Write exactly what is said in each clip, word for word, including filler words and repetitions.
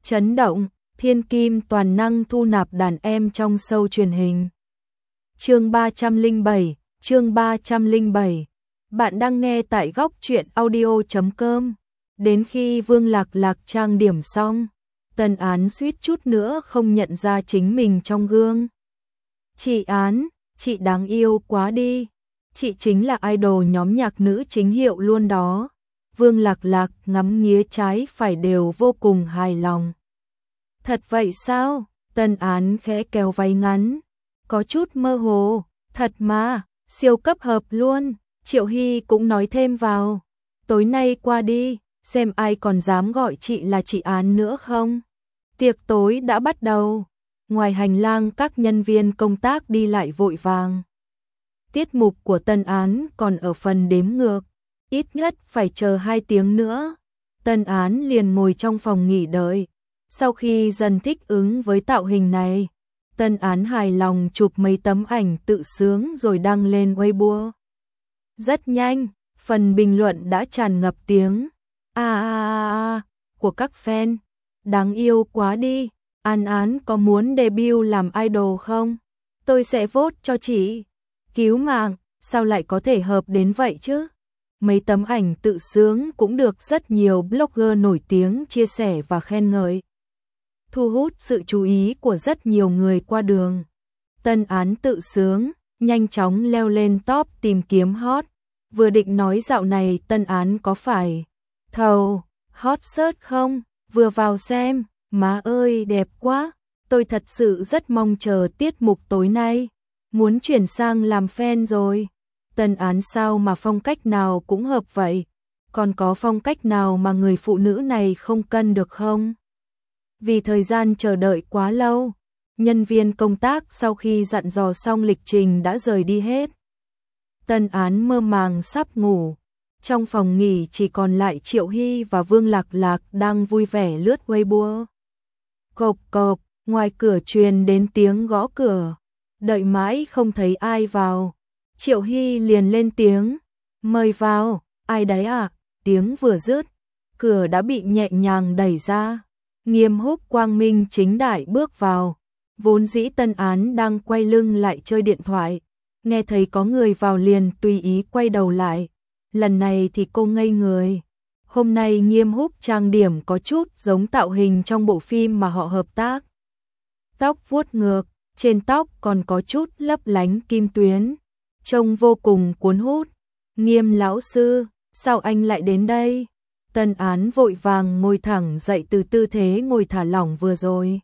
Chấn động, thiên kim toàn năng thu nạp đàn em trong show truyền hình. Chương ba trăm lẻ bảy, chương ba trăm lẻ bảy. Bạn đang nghe tại góc truyện audio chấm com. Đến khi Vương Lạc Lạc trang điểm xong, Tân Án suýt chút nữa không nhận ra chính mình trong gương. Chị Án, chị đáng yêu quá đi. Chị chính là idol nhóm nhạc nữ chính hiệu luôn đó. Vương Lạc Lạc ngắm nghía trái phải đều vô cùng hài lòng. Thật vậy sao? Tân Án khẽ kéo váy ngắn. Có chút mơ hồ, thật mà, siêu cấp hợp luôn. Triệu Hy cũng nói thêm vào. Tối nay qua đi, xem ai còn dám gọi chị là chị Án nữa không? Tiệc tối đã bắt đầu. Ngoài hành lang các nhân viên công tác đi lại vội vàng. Tiết mục của Tân Án còn ở phần đếm ngược. Ít nhất phải chờ hai tiếng nữa. Tân Án liền ngồi trong phòng nghỉ đợi. Sau khi dần thích ứng với tạo hình này, Tân Án hài lòng chụp mấy tấm ảnh tự sướng rồi đăng lên Weibo. Rất nhanh, phần bình luận đã tràn ngập tiếng a a a a của các fan. Đáng yêu quá đi, An Án có muốn debut làm idol không? Tôi sẽ vote cho chị. Cứu mạng, sao lại có thể hợp đến vậy chứ? Mấy tấm ảnh tự sướng cũng được rất nhiều blogger nổi tiếng chia sẻ và khen ngợi, thu hút sự chú ý của rất nhiều người qua đường. Tân Án tự sướng, nhanh chóng leo lên top tìm kiếm hot. Vừa định nói dạo này Tân Án có phải thầu hot search không? Vừa vào xem, má ơi đẹp quá. Tôi thật sự rất mong chờ tiết mục tối nay. Muốn chuyển sang làm fan rồi. Tân Án sao mà phong cách nào cũng hợp vậy? Còn có phong cách nào mà người phụ nữ này không cân được không? Vì thời gian chờ đợi quá lâu, nhân viên công tác sau khi dặn dò xong lịch trình đã rời đi hết. Tân Án mơ màng sắp ngủ. Trong phòng nghỉ chỉ còn lại Triệu Hy và Vương Lạc Lạc đang vui vẻ lướt Weibo. Cộp cộp, ngoài cửa truyền đến tiếng gõ cửa. Đợi mãi không thấy ai vào. Triệu Hy liền lên tiếng. Mời vào, ai đấy à? Tiếng vừa dứt, cửa đã bị nhẹ nhàng đẩy ra. Nghiêm Húc quang minh chính đại bước vào. Vốn dĩ Tân Án đang quay lưng lại chơi điện thoại. Nghe thấy có người vào liền tùy ý quay đầu lại. Lần này thì cô ngây người. Hôm nay Nghiêm Húc trang điểm có chút giống tạo hình trong bộ phim mà họ hợp tác. Tóc vuốt ngược, trên tóc còn có chút lấp lánh kim tuyến. Trông vô cùng cuốn hút. Nghiêm lão sư, sao anh lại đến đây? Tân Án vội vàng ngồi thẳng dậy từ tư thế ngồi thả lỏng vừa rồi.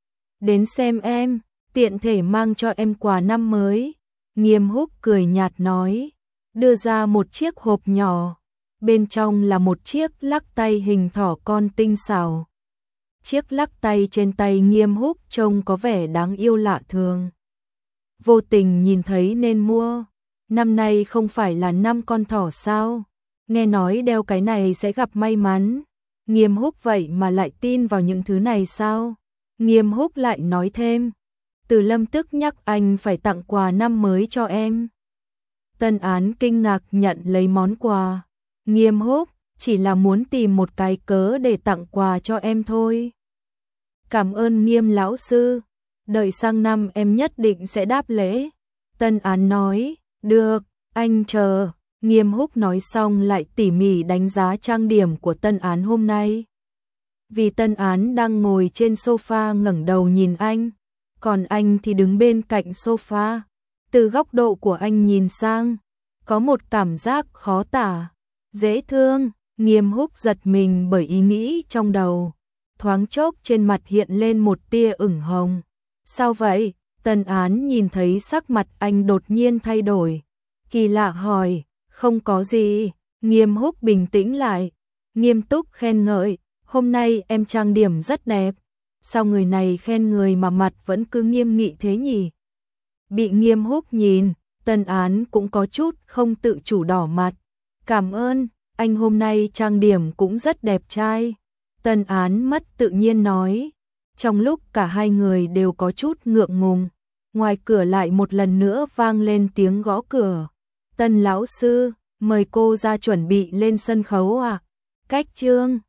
Đến xem em, tiện thể mang cho em quà năm mới. Nghiêm Húc cười nhạt nói, đưa ra một chiếc hộp nhỏ. Bên trong là một chiếc lắc tay hình thỏ con tinh xảo. Chiếc lắc tay trên tay Nghiêm Húc trông có vẻ đáng yêu lạ thường. Vô tình nhìn thấy nên mua. Năm nay không phải là năm con thỏ sao? Nghe nói đeo cái này sẽ gặp may mắn. Nghiêm Húc vậy mà lại tin vào những thứ này sao? Nghiêm Húc lại nói thêm. Từ Lâm tức nhắc anh phải tặng quà năm mới cho em. Tân Án kinh ngạc nhận lấy món quà. Nghiêm Húc, chỉ là muốn tìm một cái cớ để tặng quà cho em thôi. Cảm ơn Nghiêm lão sư. Đợi sang năm em nhất định sẽ đáp lễ. Tân Án nói, được, anh chờ. Nghiêm Húc nói xong lại tỉ mỉ đánh giá trang điểm của Tân Án hôm nay. Vì Tân Án đang ngồi trên sofa ngẩng đầu nhìn anh, còn anh thì đứng bên cạnh sofa. Từ góc độ của anh nhìn sang, có một cảm giác khó tả, dễ thương. Nghiêm Húc giật mình bởi ý nghĩ trong đầu. Thoáng chốc trên mặt hiện lên một tia ửng hồng. Sao vậy? Tân Án nhìn thấy sắc mặt anh đột nhiên thay đổi. Kỳ lạ hỏi, không có gì. Nghiêm Húc bình tĩnh lại, nghiêm túc khen ngợi, hôm nay em trang điểm rất đẹp. Sao người này khen người mà mặt vẫn cứ nghiêm nghị thế nhỉ? Bị Nghiêm Húc nhìn, Tân Án cũng có chút không tự chủ đỏ mặt. Cảm ơn, anh hôm nay trang điểm cũng rất đẹp trai. Tân Án mất tự nhiên nói. Trong lúc cả hai người đều có chút ngượng ngùng, ngoài cửa lại một lần nữa vang lên tiếng gõ cửa. Tân lão sư, mời cô ra chuẩn bị lên sân khấu ạ. À? Cách chương